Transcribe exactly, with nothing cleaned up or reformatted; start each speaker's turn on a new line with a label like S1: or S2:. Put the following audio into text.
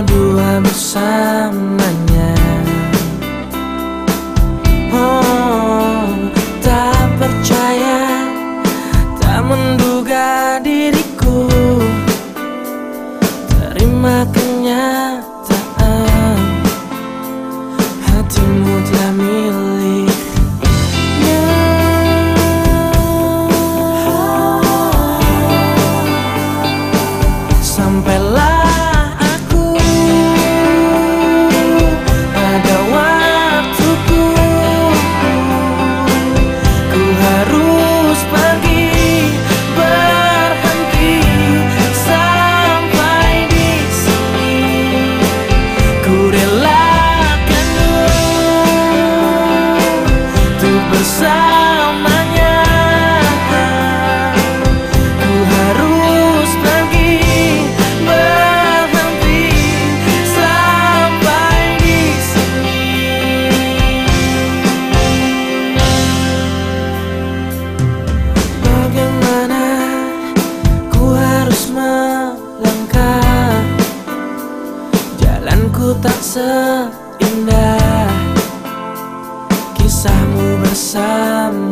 S1: berdua bersamanya. Oh, tak percaya, tak menduga diriku terima kenyataan hatimu telah miliknya. Sampailah aku pada waktuku, ku harus pergi berhenti sampai di sini. Ku relakan untuk bersamanya. Ku harus pergi berhenti sampai di sini. Bagaimana ku harus melangkah, jalanku tak seindah kisahmu bersama.